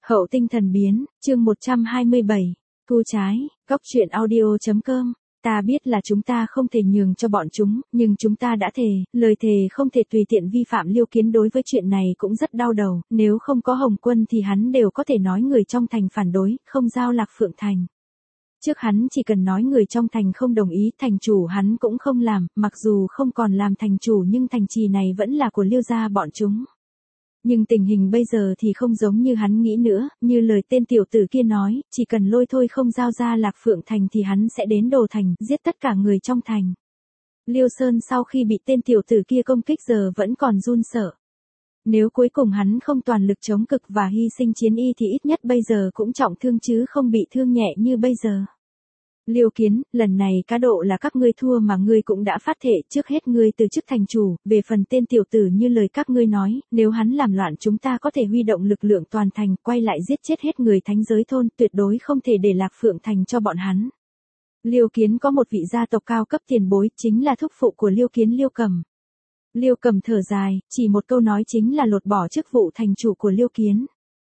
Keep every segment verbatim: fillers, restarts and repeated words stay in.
Hậu tinh thần biến, chương một trăm hai mươi bảy, thu trái, góc truyện audio.com. Ta biết là chúng ta không thể nhường cho bọn chúng, nhưng chúng ta đã thề, lời thề không thể tùy tiện vi phạm. Liêu Kiến đối với chuyện này cũng rất đau đầu, nếu không có Hồng Quân thì hắn đều có thể nói người trong thành phản đối, không giao Lạc Phượng Thành. Trước hắn chỉ cần nói người trong thành không đồng ý, thành chủ hắn cũng không làm, mặc dù không còn làm thành chủ nhưng thành trì này vẫn là của Liêu gia bọn chúng. Nhưng tình hình bây giờ thì không giống như hắn nghĩ nữa, như lời tên tiểu tử kia nói, chỉ cần lôi thôi không giao ra Lạc Phượng Thành thì hắn sẽ đến Đồ Thành, giết tất cả người trong thành. Liêu Sơn sau khi bị tên tiểu tử kia công kích giờ vẫn còn run sợ. Nếu cuối cùng hắn không toàn lực chống cực và hy sinh chiến y thì ít nhất bây giờ cũng trọng thương chứ không bị thương nhẹ như bây giờ. Liêu Kiến, lần này cá độ là các ngươi thua mà ngươi cũng đã phát thệ, trước hết ngươi từ chức thành chủ, về phần tên tiểu tử như lời các ngươi nói, nếu hắn làm loạn chúng ta có thể huy động lực lượng toàn thành, quay lại giết chết hết người thánh giới thôn, tuyệt đối không thể để Lạc Phượng Thành cho bọn hắn. Liêu Kiến có một vị gia tộc cao cấp tiền bối, chính là thúc phụ của Liêu Kiến Liêu Cầm. Liêu Cầm thở dài, chỉ một câu nói chính là lột bỏ chức vụ thành chủ của Liêu Kiến.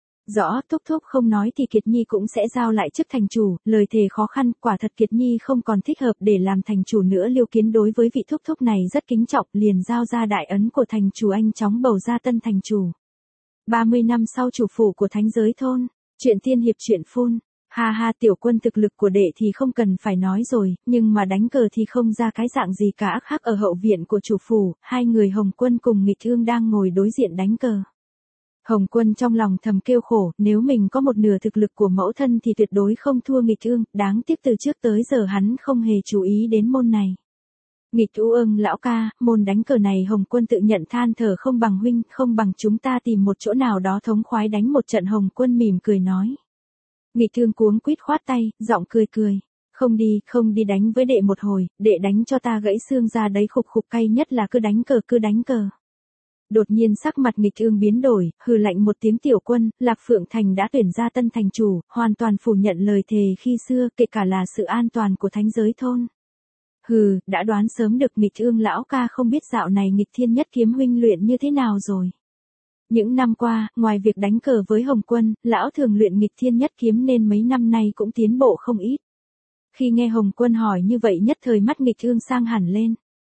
Rõ, thúc thúc không nói thì Kiệt Nhi cũng sẽ giao lại chức thành chủ, lời thề khó khăn, quả thật Kiệt Nhi không còn thích hợp để làm thành chủ nữa. Liêu Kiến đối với vị thúc thúc này rất kính trọng, liền giao ra đại ấn của thành chủ, anh chóng bầu ra tân thành chủ. ba mươi năm sau chủ phủ của thánh giới thôn, chuyện tiên hiệp chuyện phun, ha ha. Tiểu Quân thực lực của đệ thì không cần phải nói rồi, nhưng mà đánh cờ thì không ra cái dạng gì cả. Khác ở hậu viện của chủ phủ, hai người Hồng Quân cùng Nghịch Ương đang ngồi đối diện đánh cờ. Hồng Quân trong lòng thầm kêu khổ, nếu mình có một nửa thực lực của mẫu thân thì tuyệt đối không thua Nghịch Ương, đáng tiếc từ trước tới giờ hắn không hề chú ý đến môn này. Nghịch U Ương lão ca, môn đánh cờ này Hồng Quân tự nhận than thở không bằng huynh, không bằng chúng ta tìm một chỗ nào đó thống khoái đánh một trận. Hồng Quân mỉm cười nói. Nghịch Ương cuống quýt khoát tay, giọng cười cười. Không đi, không đi đánh với đệ một hồi, đệ đánh cho ta gãy xương ra đấy, khục khục, cay nhất là cứ đánh cờ cứ đánh cờ. Đột nhiên sắc mặt Nghịch Ương biến đổi, hừ lạnh một tiếng. Tiểu Quân, Lạc Phượng Thành đã tuyển ra tân thành chủ, hoàn toàn phủ nhận lời thề khi xưa, kể cả là sự an toàn của thánh giới thôn. Hừ, đã đoán sớm được. Nghịch Ương lão ca không biết dạo này Nghịch Thiên Nhất Kiếm huynh luyện như thế nào rồi. Những năm qua, ngoài việc đánh cờ với Hồng Quân, lão thường luyện Nghịch Thiên Nhất Kiếm nên mấy năm nay cũng tiến bộ không ít. Khi nghe Hồng Quân hỏi như vậy nhất thời mắt Nghịch Ương sang hẳn lên.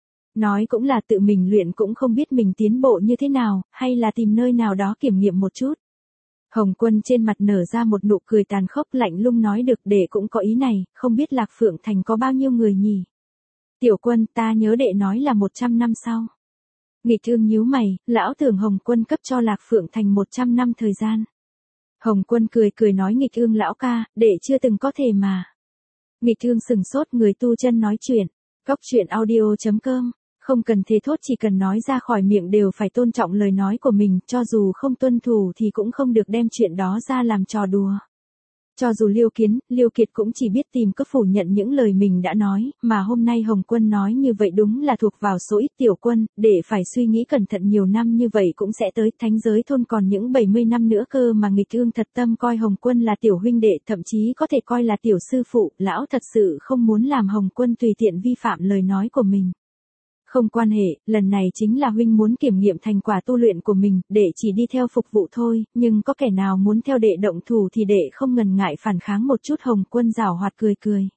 Nói cũng là tự mình luyện cũng không biết mình tiến bộ như thế nào, hay là tìm nơi nào đó kiểm nghiệm một chút. Hồng Quân trên mặt nở ra một nụ cười tàn khốc, lạnh lùng nói, được, đệ cũng có ý này, không biết Lạc Phượng Thành có bao nhiêu người nhỉ? Tiểu Quân, ta nhớ đệ nói là một trăm năm sau. Nghịch Ương nhíu mày, lão tưởng Hồng Quân cấp cho Lạc Phượng Thành một trăm năm thời gian. Hồng Quân cười cười nói, Nghịch Ương lão ca, đệ chưa từng có thể mà. Nghịch Ương sừng sốt, người tu chân nói chuyện, góc truyện audio.com. Không cần thế thốt, chỉ cần nói ra khỏi miệng đều phải tôn trọng lời nói của mình, cho dù không tuân thủ thì cũng không được đem chuyện đó ra làm trò đùa. Cho dù Liêu Kiến, Liêu Kiệt cũng chỉ biết tìm cách phủ nhận những lời mình đã nói, mà hôm nay Hồng Quân nói như vậy đúng là thuộc vào số ít. Tiểu Quân, để phải suy nghĩ cẩn thận, nhiều năm như vậy cũng sẽ tới, thánh giới thôn còn những bảy mươi năm nữa cơ mà. Nghịch Ương thật tâm coi Hồng Quân là tiểu huynh đệ, thậm chí có thể coi là tiểu sư phụ, lão thật sự không muốn làm Hồng Quân tùy tiện vi phạm lời nói của mình. Không quan hệ, lần này chính là huynh muốn kiểm nghiệm thành quả tu luyện của mình, đệ chỉ đi theo phục vụ thôi, nhưng có kẻ nào muốn theo đệ động thủ thì đệ không ngần ngại phản kháng một chút. Hồng Quân giảo hoạt cười cười.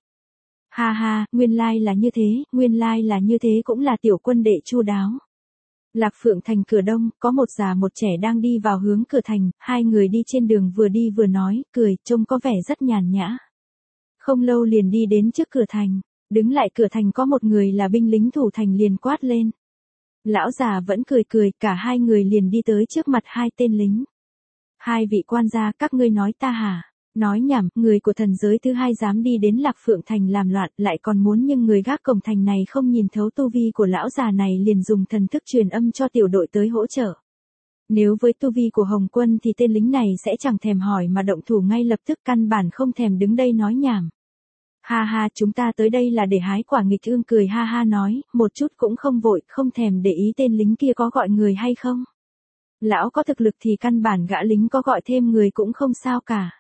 Ha ha, nguyên lai là như thế, nguyên lai là như thế, cũng là Tiểu Quân đệ chu đáo. Lạc Phượng Thành cửa đông, có một già một trẻ đang đi vào hướng cửa thành, hai người đi trên đường vừa đi vừa nói, cười, trông có vẻ rất nhàn nhã. Không lâu liền đi đến trước cửa thành. Đứng lại cửa thành có một người là binh lính thủ thành liền quát lên. Lão già vẫn cười cười, cả hai người liền đi tới trước mặt hai tên lính. Hai vị quan gia, các ngươi nói ta hả? Nói nhảm, người của thần giới thứ hai dám đi đến Lạc Phượng Thành làm loạn, lại còn muốn, nhưng người gác cổng thành này không nhìn thấu tu vi của lão già này liền dùng thần thức truyền âm cho tiểu đội tới hỗ trợ. Nếu với tu vi của Hồng Quân thì tên lính này sẽ chẳng thèm hỏi mà động thủ ngay lập tức, căn bản không thèm đứng đây nói nhảm. Ha ha, chúng ta tới đây là để hái quả. Nghịch Ương cười ha ha nói, một chút cũng không vội, không thèm để ý tên lính kia có gọi người hay không. Lão có thực lực thì căn bản gã lính có gọi thêm người cũng không sao cả.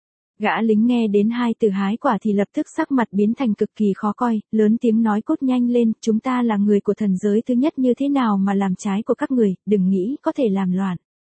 Gã lính nghe đến hai từ hái quả thì lập tức sắc mặt biến thành cực kỳ khó coi, lớn tiếng nói, cút nhanh lên, chúng ta là người của thần giới thứ nhất, như thế nào mà làm trái của các người, đừng nghĩ có thể làm loạn.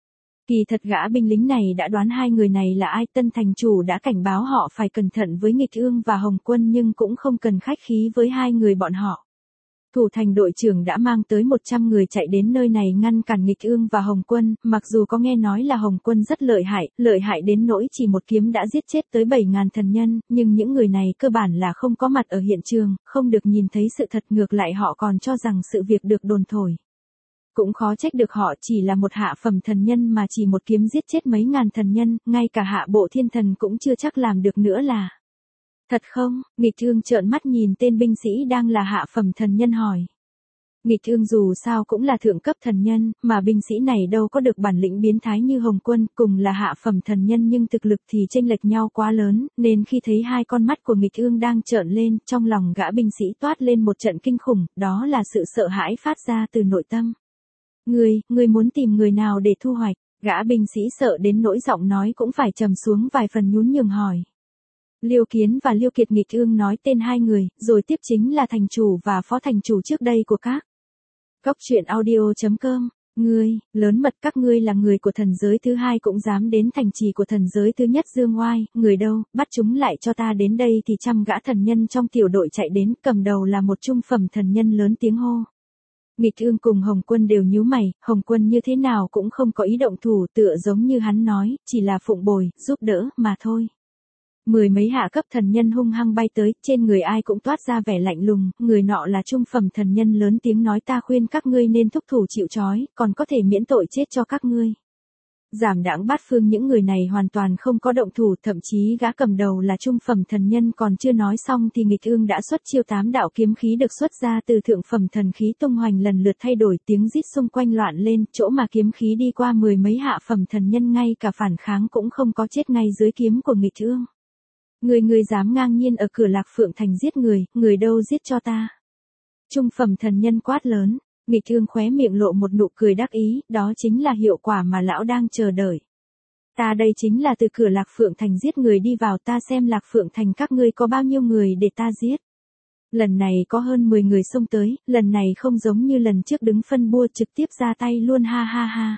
Kỳ thật gã binh lính này đã đoán hai người này là ai, Tân thành chủ đã cảnh báo họ phải cẩn thận với Nghịch Ương và Hồng Quân nhưng cũng không cần khách khí với hai người bọn họ. Thủ thành đội trưởng đã mang tới một trăm người chạy đến nơi này ngăn cản Nghịch Ương và Hồng Quân, mặc dù có nghe nói là Hồng Quân rất lợi hại, lợi hại đến nỗi chỉ một kiếm đã giết chết tới bảy ngàn thần nhân, nhưng những người này cơ bản là không có mặt ở hiện trường, không được nhìn thấy sự thật, ngược lại họ còn cho rằng sự việc được đồn thổi. Cũng khó trách được, họ chỉ là một hạ phẩm thần nhân mà chỉ một kiếm giết chết mấy ngàn thần nhân, ngay cả hạ bộ thiên thần cũng chưa chắc làm được nữa là. Thật không? Nghịch Ương trợn mắt nhìn tên binh sĩ đang là hạ phẩm thần nhân hỏi. Nghịch Ương dù sao cũng là thượng cấp thần nhân, mà binh sĩ này đâu có được bản lĩnh biến thái như Hồng Quân, cùng là hạ phẩm thần nhân nhưng thực lực thì chênh lệch nhau quá lớn, nên khi thấy hai con mắt của Nghịch Ương đang trợn lên, trong lòng gã binh sĩ toát lên một trận kinh khủng, đó là sự sợ hãi phát ra từ nội tâm. Ngươi, ngươi muốn tìm người nào để thu hoạch? Gã binh sĩ sợ đến nỗi giọng nói cũng phải trầm xuống vài phần, nhún nhường hỏi. Liêu Kiến và Liêu Kiệt. Nghịch Ương nói tên hai người, rồi tiếp chính là thành chủ và phó thành chủ trước đây của các. Cóc truyện audio chấm com. Ngươi, lớn mật, các ngươi là người của thần giới thứ hai cũng dám đến thành trì của thần giới thứ nhất dương oai, người đâu, bắt chúng lại cho ta đến đây. Thì trăm gã thần nhân trong tiểu đội chạy đến, cầm đầu là một trung phẩm thần nhân lớn tiếng hô. Nghịch Ương cùng Hồng Quân đều nhíu mày, Hồng Quân như thế nào cũng không có ý động thủ, tựa giống như hắn nói, chỉ là phụng bồi, giúp đỡ, mà thôi. Mười mấy hạ cấp thần nhân hung hăng bay tới, trên người ai cũng toát ra vẻ lạnh lùng, người nọ là trung phẩm thần nhân lớn tiếng nói, ta khuyên các ngươi nên thúc thủ chịu trói, còn có thể miễn tội chết cho các ngươi. Giảm đãng bát phương, những người này hoàn toàn không có động thủ, thậm chí gã cầm đầu là trung phẩm thần nhân còn chưa nói xong thì Nghịch Ương đã xuất chiêu, tám đạo kiếm khí được xuất ra từ thượng phẩm thần khí tung hoành lần lượt thay đổi, tiếng rít xung quanh loạn lên, chỗ mà kiếm khí đi qua mười mấy hạ phẩm thần nhân ngay cả phản kháng cũng không có, chết ngay dưới kiếm của Nghịch Ương. Người người dám ngang nhiên ở cửa Lạc Phượng thành giết người, người đâu giết cho ta. Trung phẩm thần nhân quát lớn. Nghịch Ương khóe miệng lộ một nụ cười đắc ý, đó chính là hiệu quả mà lão đang chờ đợi. Ta đây chính là từ cửa Lạc Phượng thành giết người đi vào, ta xem Lạc Phượng thành các ngươi có bao nhiêu người để ta giết. Lần này có hơn mười người xông tới, lần này không giống như lần trước đứng phân bua, trực tiếp ra tay luôn, ha ha ha.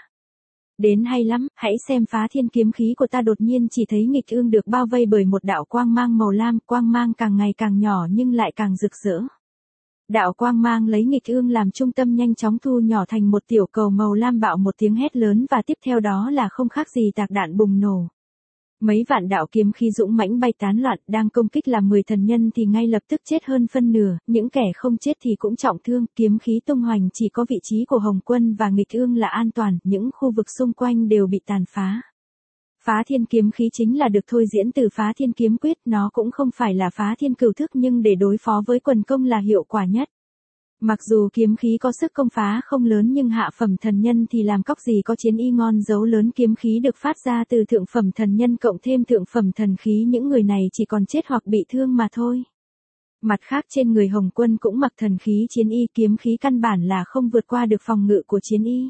Đến hay lắm, hãy xem phá thiên kiếm khí của ta. Đột nhiên chỉ thấy Nghịch Ương được bao vây bởi một đạo quang mang màu lam, quang mang càng ngày càng nhỏ nhưng lại càng rực rỡ. Đạo quang mang lấy Nghịch Ương làm trung tâm nhanh chóng thu nhỏ thành một tiểu cầu màu lam, bạo một tiếng hét lớn và tiếp theo đó là không khác gì tạc đạn bùng nổ. Mấy vạn đạo kiếm khí dũng mãnh bay tán loạn, đang công kích làm mười thần nhân thì ngay lập tức chết hơn phân nửa, những kẻ không chết thì cũng trọng thương, kiếm khí tung hoành, chỉ có vị trí của Hồng Quân và Nghịch Ương là an toàn, những khu vực xung quanh đều bị tàn phá. Phá thiên kiếm khí chính là được thôi diễn từ phá thiên kiếm quyết, nó cũng không phải là phá thiên cửu thức nhưng để đối phó với quần công là hiệu quả nhất. Mặc dù kiếm khí có sức công phá không lớn nhưng hạ phẩm thần nhân thì làm cóc gì có chiến y ngon, dấu lớn kiếm khí được phát ra từ thượng phẩm thần nhân cộng thêm thượng phẩm thần khí, những người này chỉ còn chết hoặc bị thương mà thôi. Mặt khác trên người Hồng Quân cũng mặc thần khí chiến y, kiếm khí căn bản là không vượt qua được phòng ngự của chiến y.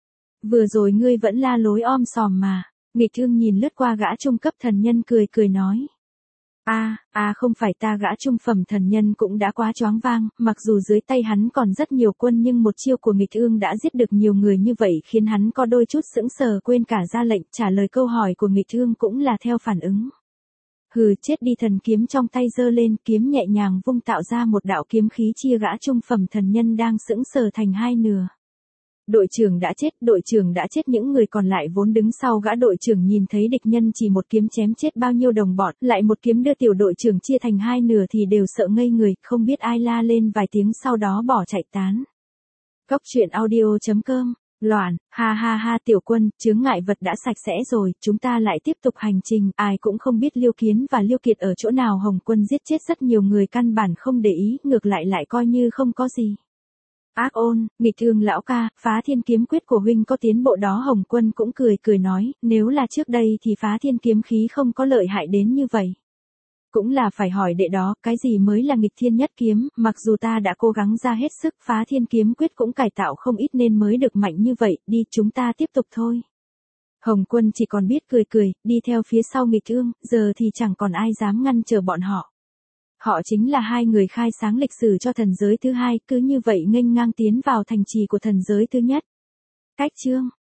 Vừa rồi ngươi vẫn la lối om sòm mà. Nghịch Ương nhìn lướt qua gã trung cấp thần nhân cười cười nói. a à, a à không phải ta, gã trung phẩm thần nhân cũng đã quá choáng vang, mặc dù dưới tay hắn còn rất nhiều quân nhưng một chiêu của Nghịch Ương đã giết được nhiều người như vậy khiến hắn có đôi chút sững sờ, quên cả ra lệnh. Trả lời câu hỏi của Nghịch Ương cũng là theo phản ứng. Hừ, chết đi. Thần kiếm trong tay giơ lên, kiếm nhẹ nhàng vung tạo ra một đạo kiếm khí chia gã trung phẩm thần nhân đang sững sờ thành hai nửa. Đội trưởng đã chết, đội trưởng đã chết. Những người còn lại vốn đứng sau gã đội trưởng nhìn thấy địch nhân chỉ một kiếm chém chết bao nhiêu đồng bọn, lại một kiếm đưa tiểu đội trưởng chia thành hai nửa thì đều sợ ngây người, không biết ai la lên vài tiếng sau đó bỏ chạy tán. Cóc truyện audio chấm com. Loạn, ha ha ha. Tiểu Quân, chướng ngại vật đã sạch sẽ rồi, chúng ta lại tiếp tục hành trình. Ai cũng không biết Liêu Kiến và Liêu Kiệt ở chỗ nào. Hồng Quân giết chết rất nhiều người, căn bản không để ý, ngược lại lại coi như không có gì. Ác ôn, Nghịch Ương lão ca, phá thiên kiếm quyết của huynh có tiến bộ đó. Hồng Quân cũng cười cười nói, nếu là trước đây thì phá thiên kiếm khí không có lợi hại đến như vậy. Cũng là phải hỏi đệ đó, cái gì mới là nghịch thiên nhất kiếm, mặc dù ta đã cố gắng ra hết sức, phá thiên kiếm quyết cũng cải tạo không ít nên mới được mạnh như vậy, đi chúng ta tiếp tục thôi. Hồng Quân chỉ còn biết cười cười, đi theo phía sau Nghịch Ương, giờ thì chẳng còn ai dám ngăn trở bọn họ. Họ chính là hai người khai sáng lịch sử cho thần giới thứ hai, cứ như vậy nghênh ngang tiến vào thành trì của thần giới thứ nhất. Cách chương